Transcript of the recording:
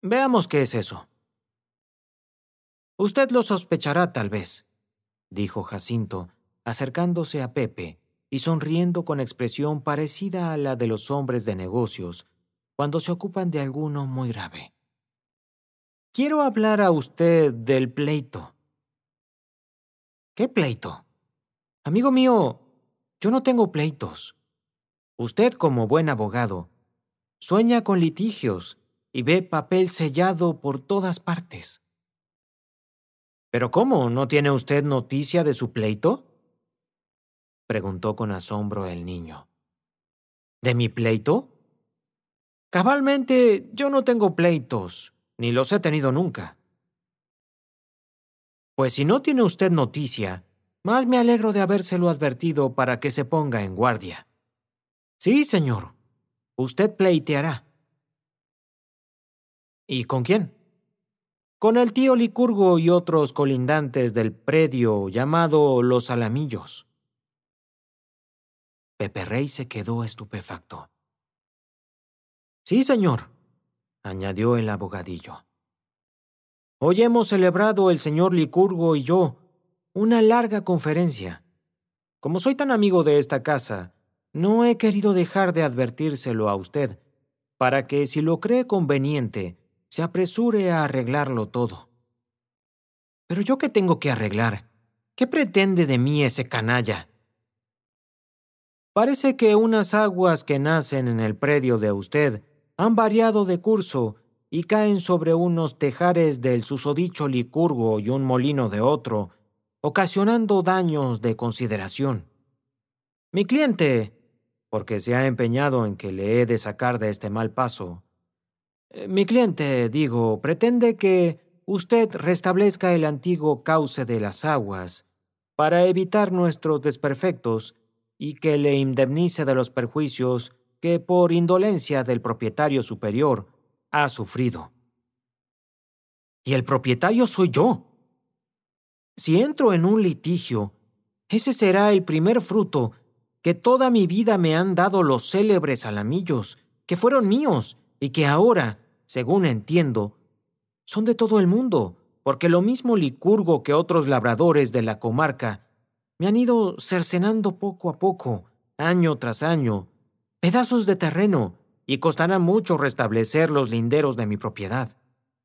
Veamos qué es eso. Usted lo sospechará, tal vez, dijo Jacinto, acercándose a Pepe y sonriendo con expresión parecida a la de los hombres de negocios cuando se ocupan de alguno muy grave. Quiero hablar a usted del pleito. ¿Qué pleito? Amigo mío, yo no tengo pleitos. Usted, como buen abogado, sueña con litigios y ve papel sellado por todas partes. ¿Pero cómo? ¿No tiene usted noticia de su pleito?, preguntó con asombro el niño. ¿De mi pleito? Cabalmente, yo no tengo pleitos, ni los he tenido nunca. Pues si no tiene usted noticia, más me alegro de habérselo advertido para que se ponga en guardia. Sí, señor, usted pleiteará. ¿Y con quién? Con el tío Licurgo y otros colindantes del predio llamado Los Alamillos. Pepe Rey se quedó estupefacto. Sí, señor, añadió el abogadillo. Hoy hemos celebrado el señor Licurgo y yo una larga conferencia. Como soy tan amigo de esta casa, no he querido dejar de advertírselo a usted, para que, si lo cree conveniente, se apresure a arreglarlo todo. ¿Pero yo qué tengo que arreglar? ¿Qué pretende de mí ese canalla? Parece que unas aguas que nacen en el predio de usted han variado de curso y caen sobre unos tejares del susodicho Licurgo y un molino de otro, ocasionando daños de consideración. Mi cliente, porque se ha empeñado en que le he de sacar de este mal paso, mi cliente, digo, pretende que usted restablezca el antiguo cauce de las aguas para evitar nuestros desperfectos y que le indemnice de los perjuicios que por indolencia del propietario superior ha sufrido. Y el propietario soy yo. Si entro en un litigio, ese será el primer fruto que toda mi vida me han dado los célebres Alamillos, que fueron míos y que ahora, según entiendo, son de todo el mundo, porque lo mismo Licurgo que otros labradores de la comarca me han ido cercenando poco a poco, año tras año, pedazos de terreno, y costará mucho restablecer los linderos de mi propiedad.